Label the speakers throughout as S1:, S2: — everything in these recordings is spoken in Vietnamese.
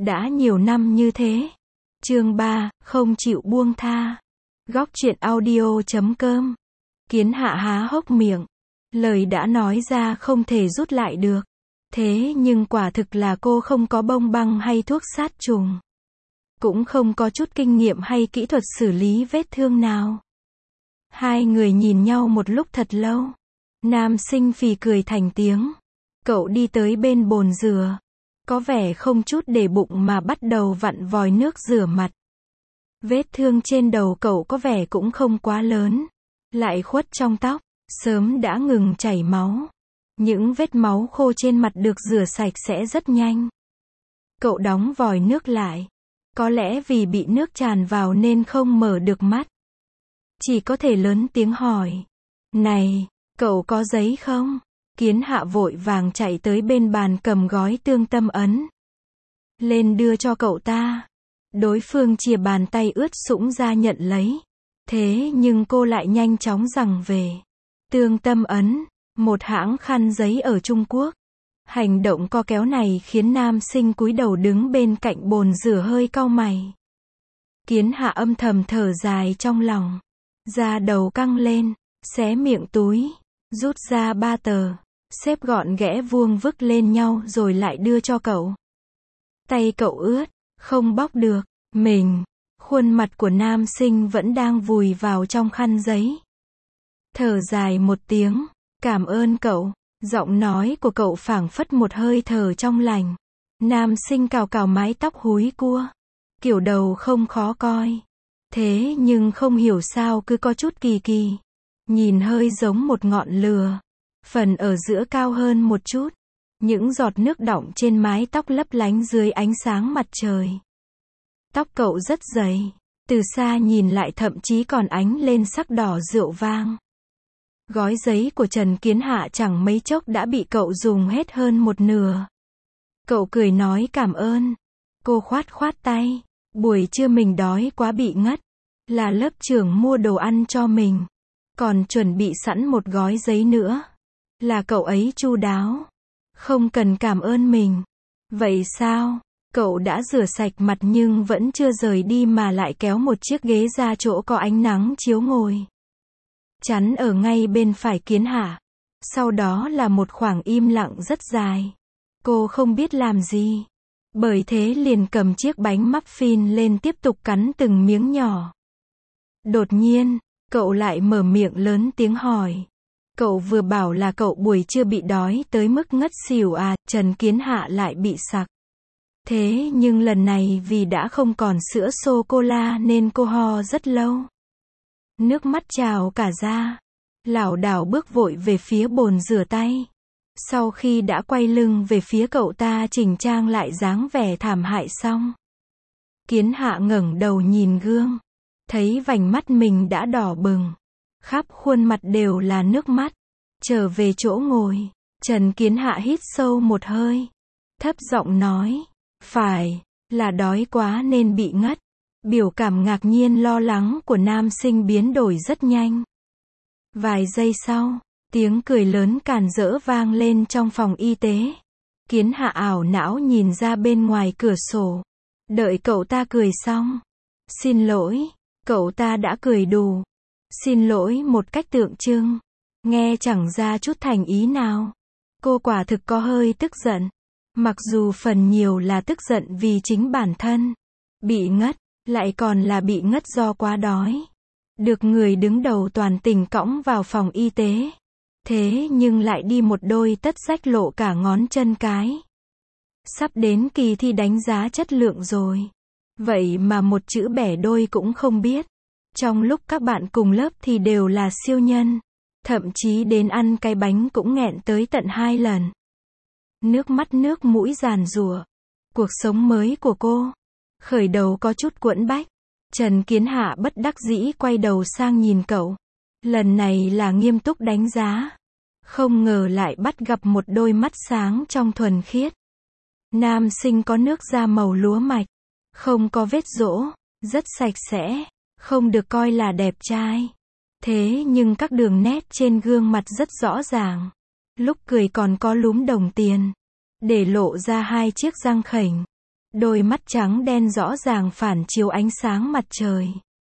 S1: Đã nhiều năm như thế. Chương 3, không chịu buông tha. Góc truyện audio.com. Kiến Hạ há hốc miệng. Lời đã nói ra không thể rút lại được. Thế nhưng quả thực là cô không có bông băng hay thuốc sát trùng. Cũng không có chút kinh nghiệm hay kỹ thuật xử lý vết thương nào. Hai người nhìn nhau một lúc thật lâu. Nam sinh phì cười thành tiếng. Cậu đi tới bên bồn rửa. Có vẻ không chút để bụng mà bắt đầu vặn vòi nước rửa mặt. Vết thương trên đầu cậu có vẻ cũng không quá lớn. Lại khuất trong tóc, sớm đã ngừng chảy máu. Những vết máu khô trên mặt được rửa sạch sẽ rất nhanh. Cậu đóng vòi nước lại. Có lẽ vì bị nước tràn vào nên không mở được mắt. Chỉ có thể lớn tiếng hỏi. Này, cậu có giấy không? Kiến Hạ vội vàng chạy tới bên bàn cầm gói tương tâm ấn. Lên đưa cho cậu ta. Đối phương chìa bàn tay ướt sũng ra nhận lấy. Thế nhưng cô lại nhanh chóng giằng về. Tương tâm ấn, một hãng khăn giấy ở Trung Quốc. Hành động co kéo này khiến nam sinh cúi đầu đứng bên cạnh bồn rửa hơi cau mày. Kiến Hạ âm thầm thở dài trong lòng. Da đầu căng lên, xé miệng túi, rút ra 3 tờ, xếp gọn ghẽ vuông vức lên nhau rồi lại đưa cho cậu. Tay cậu ướt, không bóc được, khuôn mặt của nam sinh vẫn đang vùi vào trong khăn giấy. Thở dài một tiếng, cảm ơn cậu, giọng nói của cậu phảng phất một hơi thở trong lành. Nam sinh cào cào mái tóc húi cua, kiểu đầu không khó coi. Thế nhưng không hiểu sao cứ có chút kỳ kỳ. Nhìn hơi giống một ngọn lửa. Phần ở giữa cao hơn một chút. Những giọt nước đọng trên mái tóc lấp lánh dưới ánh sáng mặt trời. Tóc cậu rất dày. Từ xa nhìn lại thậm chí còn ánh lên sắc đỏ rượu vang. Gói giấy của Trần Kiến Hạ chẳng mấy chốc đã bị cậu dùng hết hơn một nửa. Cậu cười nói cảm ơn. Cô khoát khoát tay. Buổi trưa mình đói quá bị ngất. Là lớp trưởng mua đồ ăn cho mình. Còn chuẩn bị sẵn một gói giấy nữa. Là cậu ấy chu đáo. Không cần cảm ơn mình. Vậy sao? Cậu đã rửa sạch mặt nhưng vẫn chưa rời đi mà lại kéo một chiếc ghế ra chỗ có ánh nắng chiếu ngồi. Chắn ở ngay bên phải Kiến Hạ. Sau đó là một khoảng im lặng rất dài. Cô không biết làm gì. Bởi thế liền cầm chiếc bánh muffin lên tiếp tục cắn từng miếng nhỏ. Đột nhiên, cậu lại mở miệng lớn tiếng hỏi. Cậu vừa bảo là cậu buổi trưa bị đói tới mức ngất xỉu à? Trần Kiến Hạ lại bị sặc. Thế nhưng lần này vì đã không còn sữa sô-cô-la nên cô ho rất lâu. Nước mắt trào cả ra. Lảo đảo bước vội về phía bồn rửa tay. Sau khi đã quay lưng về phía cậu ta chỉnh trang lại dáng vẻ thảm hại xong. Kiến Hạ ngẩng đầu nhìn gương. Thấy vành mắt mình đã đỏ bừng. Khắp khuôn mặt đều là nước mắt. Trở về chỗ ngồi. Trần Kiến Hạ hít sâu một hơi. Thấp giọng nói. Phải, là đói quá nên bị ngất. Biểu cảm ngạc nhiên lo lắng của nam sinh biến đổi rất nhanh. Vài giây sau, tiếng cười lớn càn rỡ vang lên trong phòng y tế. Kiến Hạ ảo não nhìn ra bên ngoài cửa sổ. Đợi cậu ta cười xong. Xin lỗi, cậu ta đã cười đủ. Xin lỗi một cách tượng trưng. Nghe chẳng ra chút thành ý nào. Cô quả thực có hơi tức giận. Mặc dù phần nhiều là tức giận vì chính bản thân. Bị ngất, lại còn là bị ngất do quá đói. Được người đứng đầu toàn tỉnh cõng vào phòng y tế. Thế nhưng lại đi một đôi tất rách lộ cả ngón chân cái. Sắp đến kỳ thi đánh giá chất lượng rồi. Vậy mà một chữ bẻ đôi cũng không biết. Trong lúc các bạn cùng lớp thì đều là siêu nhân. Thậm chí đến ăn cái bánh cũng nghẹn tới tận 2 lần. Nước mắt nước mũi giàn giụa. Cuộc sống mới của cô. Khởi đầu có chút quẫn bách. Trần Kiến Hạ bất đắc dĩ quay đầu sang nhìn cậu. Lần này là nghiêm túc đánh giá. Không ngờ lại bắt gặp một đôi mắt sáng trong thuần khiết. Nam sinh có nước da màu lúa mạch. Không có vết rỗ. Rất sạch sẽ. Không được coi là đẹp trai. Thế nhưng các đường nét trên gương mặt rất rõ ràng. Lúc cười còn có lúm đồng tiền. Để lộ ra 2 chiếc răng khểnh. Đôi mắt trắng đen rõ ràng phản chiếu ánh sáng mặt trời,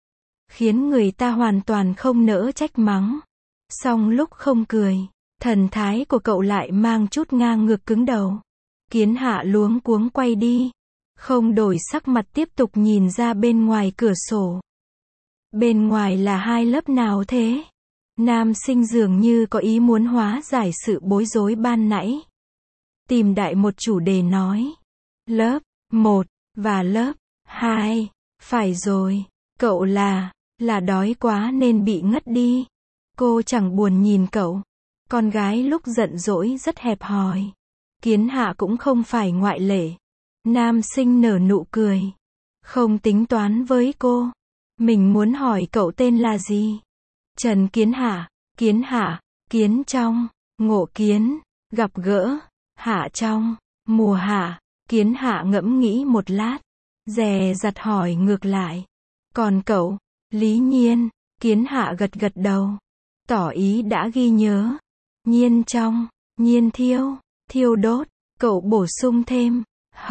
S1: khiến người ta hoàn toàn không nỡ trách mắng. Song lúc không cười, thần thái của cậu lại mang chút ngang ngược cứng đầu. Kiến Hạ luống cuống quay đi, không đổi sắc mặt tiếp tục nhìn ra bên ngoài cửa sổ. Bên ngoài là hai lớp nào thế? Nam sinh dường như có ý muốn hóa giải sự bối rối ban nãy. Tìm đại một chủ đề nói. Lớp 1 và lớp 2. Phải rồi, cậu là đói quá nên bị ngất đi. Cô chẳng buồn nhìn cậu. Con gái lúc giận dỗi rất hẹp hòi. Kiến Hạ cũng không phải ngoại lệ. Nam sinh nở nụ cười. Không tính toán với cô. Mình muốn hỏi cậu tên là gì? Trần Kiến Hạ. Kiến Hạ, Kiến trong, Ngộ Kiến, gặp gỡ, Hạ trong, mùa hạ. Kiến Hạ ngẫm nghĩ một lát, dè dặt hỏi ngược lại. Còn cậu? Lý Nhiên. Kiến Hạ gật gật đầu, tỏ ý đã ghi nhớ. Nhiên trong, nhiên thiêu, thiêu đốt. Cậu bổ sung thêm.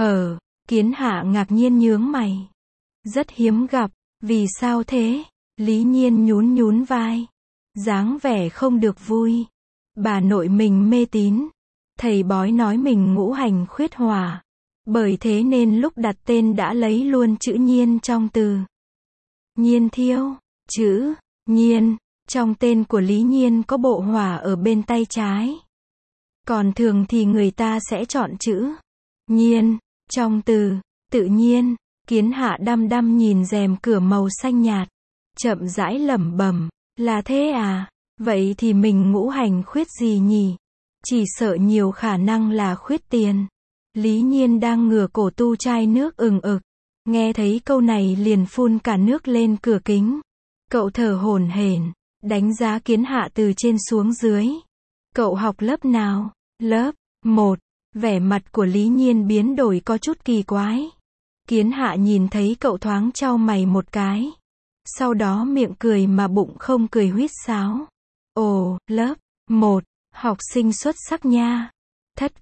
S1: Kiến Hạ ngạc nhiên nhướng mày. Rất hiếm gặp. Vì sao thế? Lý Nhiên nhún nhún vai, dáng vẻ không được vui. Bà nội mình mê tín. Thầy bói nói mình ngũ hành khuyết hỏa. Bởi thế nên lúc đặt tên đã lấy luôn chữ nhiên trong từ. Nhiên thiêu. Chữ nhiên trong tên của Lý Nhiên có bộ hỏa ở bên tay trái. Còn thường thì người ta sẽ chọn chữ nhiên trong từ tự nhiên. Kiến Hạ đăm đăm nhìn rèm cửa màu xanh nhạt, chậm rãi lẩm bẩm. Là thế à? Vậy thì mình ngũ hành khuyết gì nhỉ? Chỉ sợ nhiều khả năng là khuyết tiền. Lý Nhiên đang ngửa cổ tu chai nước ừng ực. Nghe thấy câu này liền phun cả nước lên cửa kính. Cậu thở hổn hển, đánh giá Kiến Hạ từ trên xuống dưới. Cậu học lớp nào? Lớp 1. Vẻ mặt của Lý Nhiên biến đổi có chút kỳ quái. Kiến Hạ nhìn thấy cậu thoáng chau mày một cái. Sau đó miệng cười mà bụng không cười huýt sáo. Ồ, lớp 1. Học sinh xuất sắc nha. Thất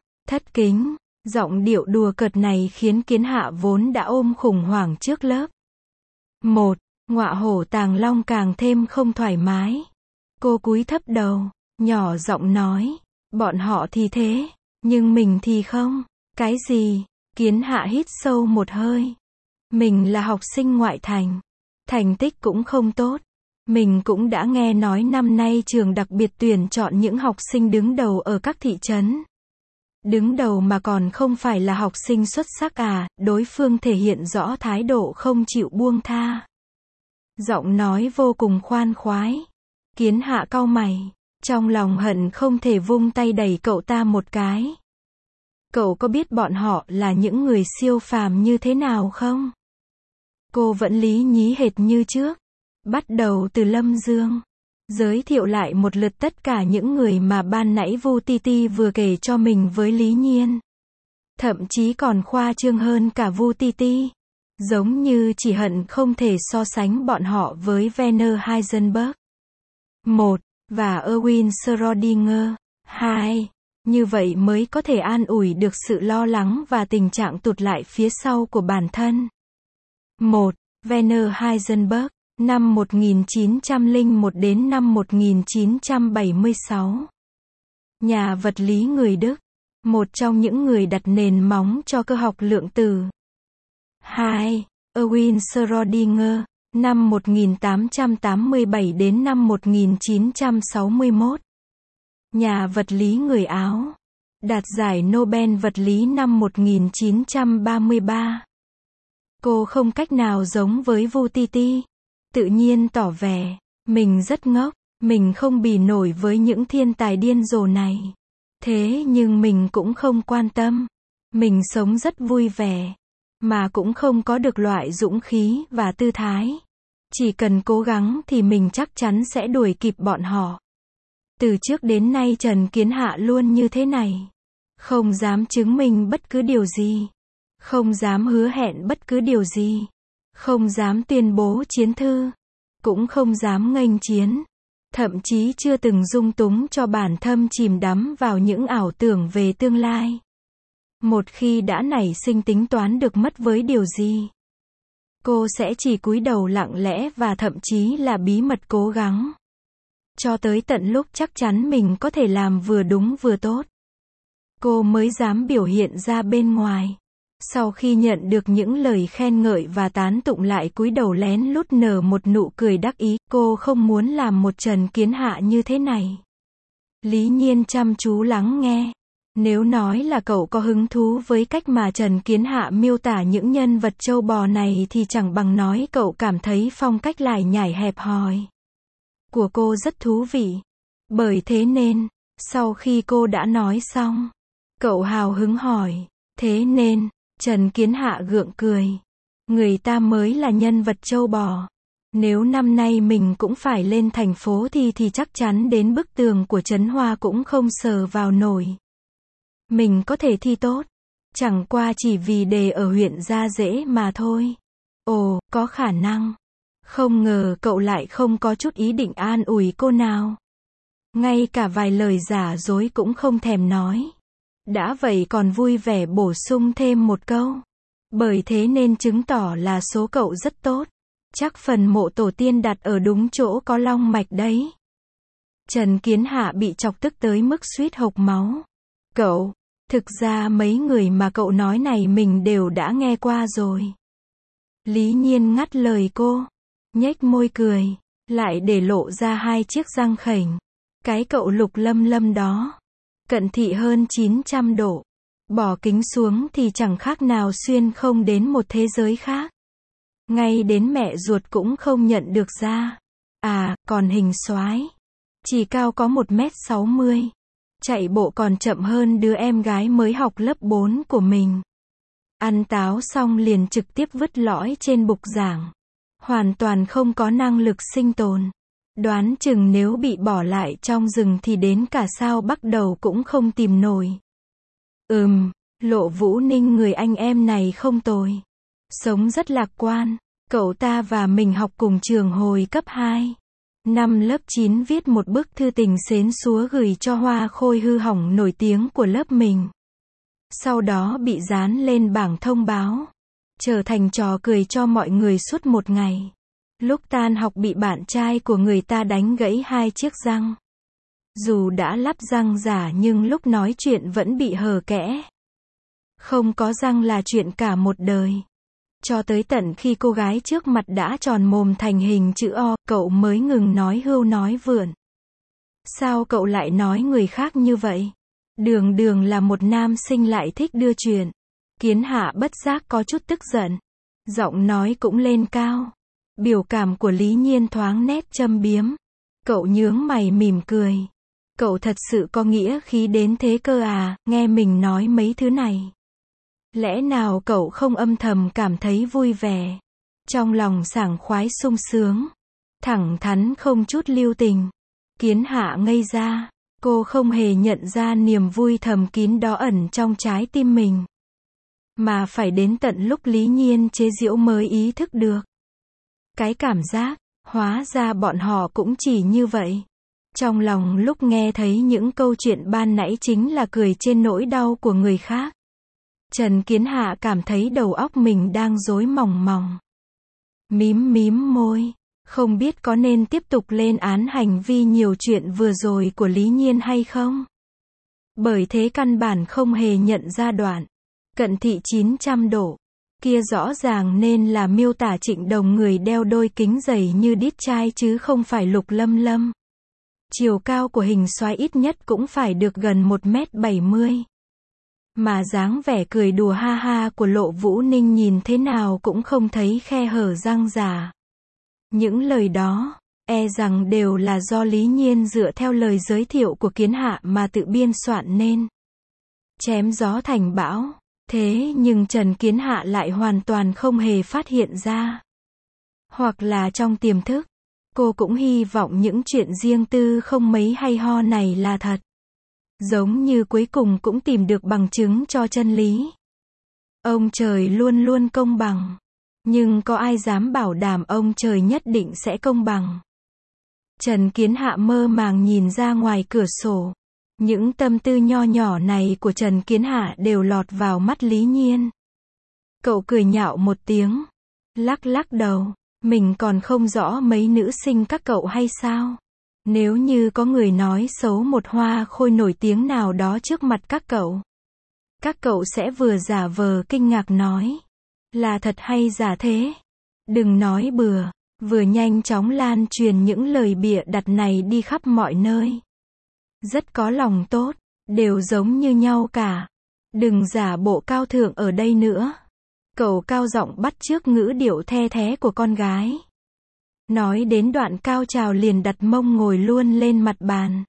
S1: kính. Giọng điệu đùa cợt này khiến Kiến Hạ vốn đã ôm khủng hoảng trước lớp 1. Ngọa hổ tàng long càng thêm không thoải mái. Cô cúi thấp đầu, nhỏ giọng nói. Bọn họ thì thế, nhưng mình thì không. Cái gì? Kiến Hạ hít sâu một hơi. Mình là học sinh ngoại thành. Thành tích cũng không tốt. Mình cũng đã nghe nói năm nay trường đặc biệt tuyển chọn những học sinh đứng đầu ở các thị trấn. Đứng đầu mà còn không phải là học sinh xuất sắc à? Đối phương thể hiện rõ thái độ không chịu buông tha. Giọng nói vô cùng khoan khoái. Kiến Hạ cau mày, trong lòng hận không thể vung tay đẩy cậu ta một cái. Cậu có biết bọn họ là những người siêu phàm như thế nào không? Cô vẫn lý nhí hệt như trước. Bắt đầu từ Lâm Dương. Giới thiệu lại một lượt tất cả những người mà ban nãy Vu Titi vừa kể cho mình với Lý Nhiên. Thậm chí còn khoa trương hơn cả Vu Titi. Giống như chỉ hận không thể so sánh bọn họ với Werner Heisenberg 1 và Erwin Schrödinger 2. Như vậy mới có thể an ủi được sự lo lắng và tình trạng tụt lại phía sau của bản thân. 1. Werner Heisenberg, năm 1901 đến năm 1976. Nhà vật lý người Đức. Một trong những người đặt nền móng cho cơ học lượng tử. 2. Erwin Schrödinger, năm 1887 đến năm 1961. Nhà vật lý người Áo. Đạt giải Nobel vật lý năm 1933. Cô không cách nào giống với Vu Titi. Tự nhiên tỏ vẻ, mình rất ngốc, mình không bì nổi với những thiên tài điên rồ này. Thế nhưng mình cũng không quan tâm. Mình sống rất vui vẻ, mà cũng không có được loại dũng khí và tư thái. Chỉ cần cố gắng thì mình chắc chắn sẽ đuổi kịp bọn họ. Từ trước đến nay Trần Kiến Hạ luôn như thế này. Không dám chứng minh bất cứ điều gì. Không dám hứa hẹn bất cứ điều gì. Không dám tuyên bố chiến thư. Cũng không dám nghênh chiến. Thậm chí chưa từng dung túng cho bản thân chìm đắm vào những ảo tưởng về tương lai. Một khi đã nảy sinh tính toán được mất với điều gì, cô sẽ chỉ cúi đầu lặng lẽ và thậm chí là bí mật cố gắng. Cho tới tận lúc chắc chắn mình có thể làm vừa đúng vừa tốt, cô mới dám biểu hiện ra bên ngoài. Sau khi nhận được những lời khen ngợi và tán tụng lại cúi đầu lén lút nở một nụ cười đắc ý, cô không muốn làm một Trần Kiến Hạ như thế này. Lý Nhiên chăm chú lắng nghe. Nếu nói là cậu có hứng thú với cách mà Trần Kiến Hạ miêu tả những nhân vật trâu bò này thì chẳng bằng nói cậu cảm thấy phong cách lải nhải hẹp hòi của cô rất thú vị. Bởi thế nên, sau khi cô đã nói xong, cậu hào hứng hỏi, thế nên, Trần Kiến Hạ gượng cười. Người ta mới là nhân vật trâu bò. Nếu năm nay mình cũng phải lên thành phố thì chắc chắn đến bức tường của Trấn Hoa cũng không sờ vào nổi. Mình có thể thi tốt, chẳng qua chỉ vì đề ở huyện Gia Dễ mà thôi. Ồ, có khả năng. Không ngờ cậu lại không có chút ý định an ủi cô nào. Ngay cả vài lời giả dối cũng không thèm nói. Đã vậy còn vui vẻ bổ sung thêm một câu. Bởi thế nên chứng tỏ là số cậu rất tốt. Chắc phần mộ tổ tiên đặt ở đúng chỗ có long mạch đấy. Trần Kiến Hạ bị chọc tức tới mức suýt hộc máu. Cậu, thực ra mấy người mà cậu nói này mình đều đã nghe qua rồi. Lý Nhiên ngắt lời cô, nhếch môi cười, lại để lộ ra hai chiếc răng khểnh. Cái cậu Lục Lâm Lâm đó, cận thị hơn 900 độ. Bỏ kính xuống thì chẳng khác nào xuyên không đến một thế giới khác. Ngay đến mẹ ruột cũng không nhận được ra. À, còn hình soái, chỉ cao có 1m60. Chạy bộ còn chậm hơn đứa em gái mới học lớp 4 của mình. Ăn táo xong liền trực tiếp vứt lõi trên bục giảng. Hoàn toàn không có năng lực sinh tồn. Đoán chừng nếu bị bỏ lại trong rừng thì đến cả sao bắt đầu cũng không tìm nổi. Lộ Vũ Ninh người anh em này không tồi. Sống rất lạc quan. Cậu ta và mình học cùng trường hồi cấp 2. Năm lớp 9 viết một bức thư tình xến xúa gửi cho hoa khôi hư hỏng nổi tiếng của lớp mình. Sau đó bị dán lên bảng thông báo. Trở thành trò cười cho mọi người suốt một ngày. Lúc tan học bị bạn trai của người ta đánh gãy 2 chiếc răng. Dù đã lắp răng giả nhưng lúc nói chuyện vẫn bị hở kẽ. Không có răng là chuyện cả một đời. Cho tới tận khi cô gái trước mặt đã tròn mồm thành hình chữ O, cậu mới ngừng nói hưu nói vượn. Sao cậu lại nói người khác như vậy? Đường đường là một nam sinh lại thích đưa chuyện. Kiến Hạ bất giác có chút tức giận. Giọng nói cũng lên cao. Biểu cảm của Lý Nhiên thoáng nét châm biếm. Cậu nhướng mày mỉm cười. Cậu thật sự có nghĩa khí đến thế cơ à, nghe mình nói mấy thứ này. Lẽ nào cậu không âm thầm cảm thấy vui vẻ? Trong lòng sảng khoái sung sướng. Thẳng thắn không chút lưu tình. Kiến Hạ ngây ra. Cô không hề nhận ra niềm vui thầm kín đó ẩn trong trái tim mình. Mà phải đến tận lúc Lý Nhiên chế giễu mới ý thức được. Cái cảm giác, hóa ra bọn họ cũng chỉ như vậy. Trong lòng lúc nghe thấy những câu chuyện ban nãy chính là cười trên nỗi đau của người khác. Trần Kiến Hạ cảm thấy đầu óc mình đang rối mòng mòng. Mím môi, không biết có nên tiếp tục lên án hành vi nhiều chuyện vừa rồi của Lý Nhiên hay không? Bởi thế căn bản không hề nhận ra đoạn cận thị 900 độ. Kia rõ ràng nên là miêu tả Trịnh Đồng người đeo đôi kính dày như đít trai chứ không phải Lục Lâm Lâm. Chiều cao của hình soái ít nhất cũng phải được gần 1m70. Mà dáng vẻ cười đùa ha ha của Lộ Vũ Ninh nhìn thế nào cũng không thấy khe hở răng giả. Những lời đó, e rằng đều là do Lý Nhiên dựa theo lời giới thiệu của Kiến Hạ mà tự biên soạn nên. Chém gió thành bão. Thế nhưng Trần Kiến Hạ lại hoàn toàn không hề phát hiện ra. Hoặc là trong tiềm thức, cô cũng hy vọng những chuyện riêng tư không mấy hay ho này là thật. Giống như cuối cùng cũng tìm được bằng chứng cho chân lý. Ông trời luôn luôn công bằng. Nhưng có ai dám bảo đảm ông trời nhất định sẽ công bằng? Trần Kiến Hạ mơ màng nhìn ra ngoài cửa sổ. Những tâm tư nho nhỏ này của Trần Kiến Hạ đều lọt vào mắt Lý Nhiên. Cậu cười nhạo một tiếng, lắc lắc đầu, mình còn không rõ mấy nữ sinh các cậu hay sao? Nếu như có người nói xấu một hoa khôi nổi tiếng nào đó trước mặt các cậu sẽ vừa giả vờ kinh ngạc nói, là thật hay giả thế? Đừng nói bừa, vừa nhanh chóng lan truyền những lời bịa đặt này đi khắp mọi nơi. Rất có lòng tốt, đều giống như nhau cả. Đừng giả bộ cao thượng ở đây nữa. Cậu cao giọng bắt chước ngữ điệu the thé của con gái. Nói đến đoạn cao trào liền đặt mông ngồi luôn lên mặt bàn.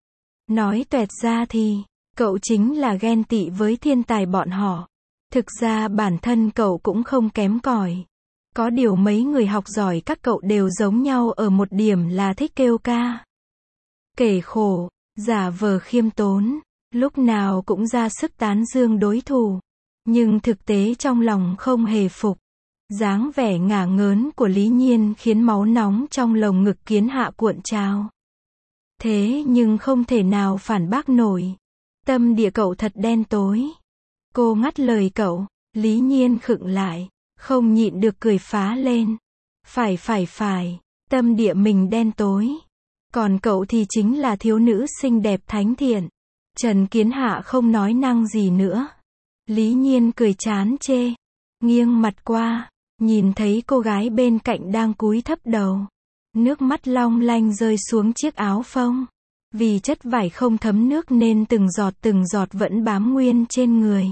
S1: Nói toẹt ra thì, cậu chính là ghen tị với thiên tài bọn họ. Thực ra bản thân cậu cũng không kém cỏi. Có điều mấy người học giỏi các cậu đều giống nhau ở một điểm là thích kêu ca. Kể khổ, giả vờ khiêm tốn, lúc nào cũng ra sức tán dương đối thủ. Nhưng thực tế trong lòng không hề phục. Dáng vẻ ngả ngớn của Lý Nhiên khiến máu nóng trong lồng ngực Kiến Hạ cuộn trào. Thế nhưng không thể nào phản bác nổi. Tâm địa cậu thật đen tối. Cô ngắt lời cậu, Lý Nhiên khựng lại, không nhịn được cười phá lên. Phải, tâm địa mình đen tối. Còn cậu thì chính là thiếu nữ xinh đẹp thánh thiện. Trần Kiến Hạ không nói năng gì nữa. Lý Nhiên cười chán chê, nghiêng mặt qua, nhìn thấy cô gái bên cạnh đang cúi thấp đầu. Nước mắt long lanh rơi xuống chiếc áo phông. Vì chất vải không thấm nước nên từng giọt vẫn bám nguyên trên người.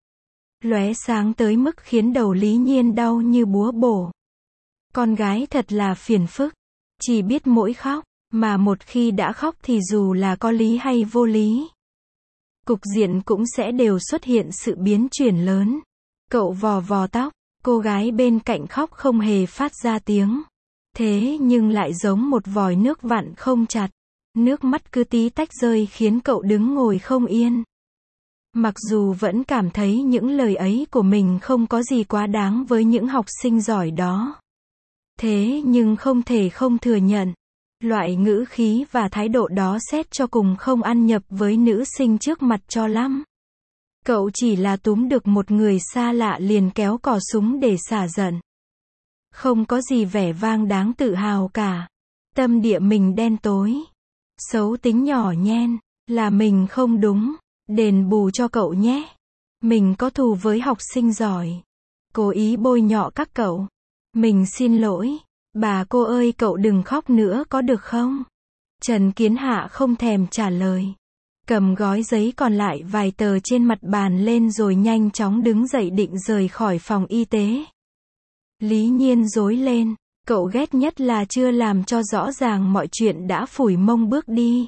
S1: Lóe sáng tới mức khiến đầu Lý Nhiên đau như búa bổ. Con gái thật là phiền phức, chỉ biết mỗi khóc, mà một khi đã khóc thì dù là có lý hay vô lý, cục diện cũng sẽ đều xuất hiện sự biến chuyển lớn. Cậu vò tóc, cô gái bên cạnh khóc không hề phát ra tiếng. Thế nhưng lại giống một vòi nước vặn không chặt. Nước mắt cứ tí tách rơi khiến cậu đứng ngồi không yên. Mặc dù vẫn cảm thấy những lời ấy của mình không có gì quá đáng với những học sinh giỏi đó. Thế nhưng không thể không thừa nhận. Loại ngữ khí và thái độ đó xét cho cùng không ăn nhập với nữ sinh trước mặt cho lắm. Cậu chỉ là túm được một người xa lạ liền kéo cò súng để xả giận. Không có gì vẻ vang đáng tự hào cả. Tâm địa mình đen tối. Xấu tính nhỏ nhen, là mình không đúng. Đền bù cho cậu nhé. Mình có thù với học sinh giỏi. Cố ý bôi nhọ các cậu. Mình xin lỗi. Bà cô ơi cậu đừng khóc nữa có được không? Trần Kiến Hạ không thèm trả lời. Cầm gói giấy còn lại vài tờ trên mặt bàn lên rồi nhanh chóng đứng dậy định rời khỏi phòng y tế. Lý Nhiên rối lên. Cậu ghét nhất là chưa làm cho rõ ràng mọi chuyện đã phủi mông bước đi.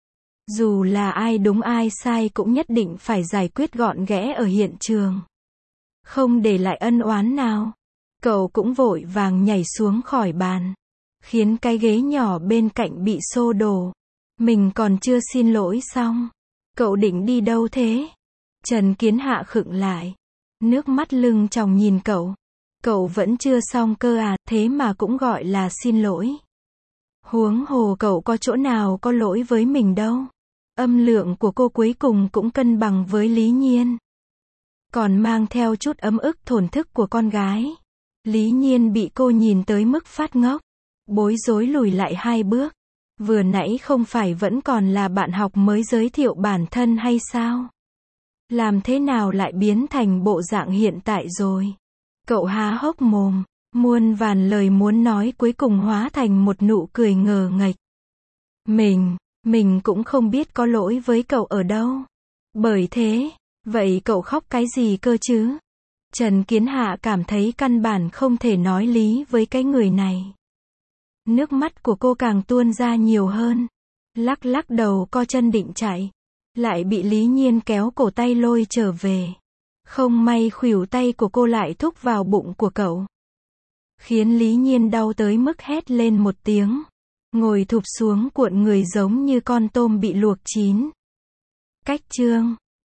S1: Dù là ai đúng ai sai cũng nhất định phải giải quyết gọn ghẽ ở hiện trường. Không để lại ân oán nào. Cậu cũng vội vàng nhảy xuống khỏi bàn. Khiến cái ghế nhỏ bên cạnh bị xô đổ. Mình còn chưa xin lỗi xong. Cậu định đi đâu thế? Trần Kiến Hạ khựng lại. Nước mắt lưng tròng nhìn cậu. Cậu vẫn chưa xong cơ à, thế mà cũng gọi là xin lỗi. Huống hồ cậu có chỗ nào có lỗi với mình đâu. Âm lượng của cô cuối cùng cũng cân bằng với Lý Nhiên. Còn mang theo chút ấm ức thổn thức của con gái. Lý Nhiên bị cô nhìn tới mức phát ngốc. Bối rối lùi lại 2 bước. Vừa nãy không phải vẫn còn là bạn học mới giới thiệu bản thân hay sao? Làm thế nào lại biến thành bộ dạng hiện tại rồi? Cậu há hốc mồm. Muôn vàn lời muốn nói cuối cùng hóa thành một nụ cười ngờ nghệch. Mình cũng không biết có lỗi với cậu ở đâu. Bởi thế, vậy cậu khóc cái gì cơ chứ? Trần Kiến Hạ cảm thấy căn bản không thể nói lý với cái người này. Nước mắt của cô càng tuôn ra nhiều hơn. Lắc đầu co chân định chạy. Lại bị Lý Nhiên kéo cổ tay lôi trở về. Không may khuỷu tay của cô lại thúc vào bụng của cậu. Khiến Lý Nhiên đau tới mức hét lên một tiếng. Ngồi thụp xuống cuộn người giống như con tôm bị luộc chín. Cách chương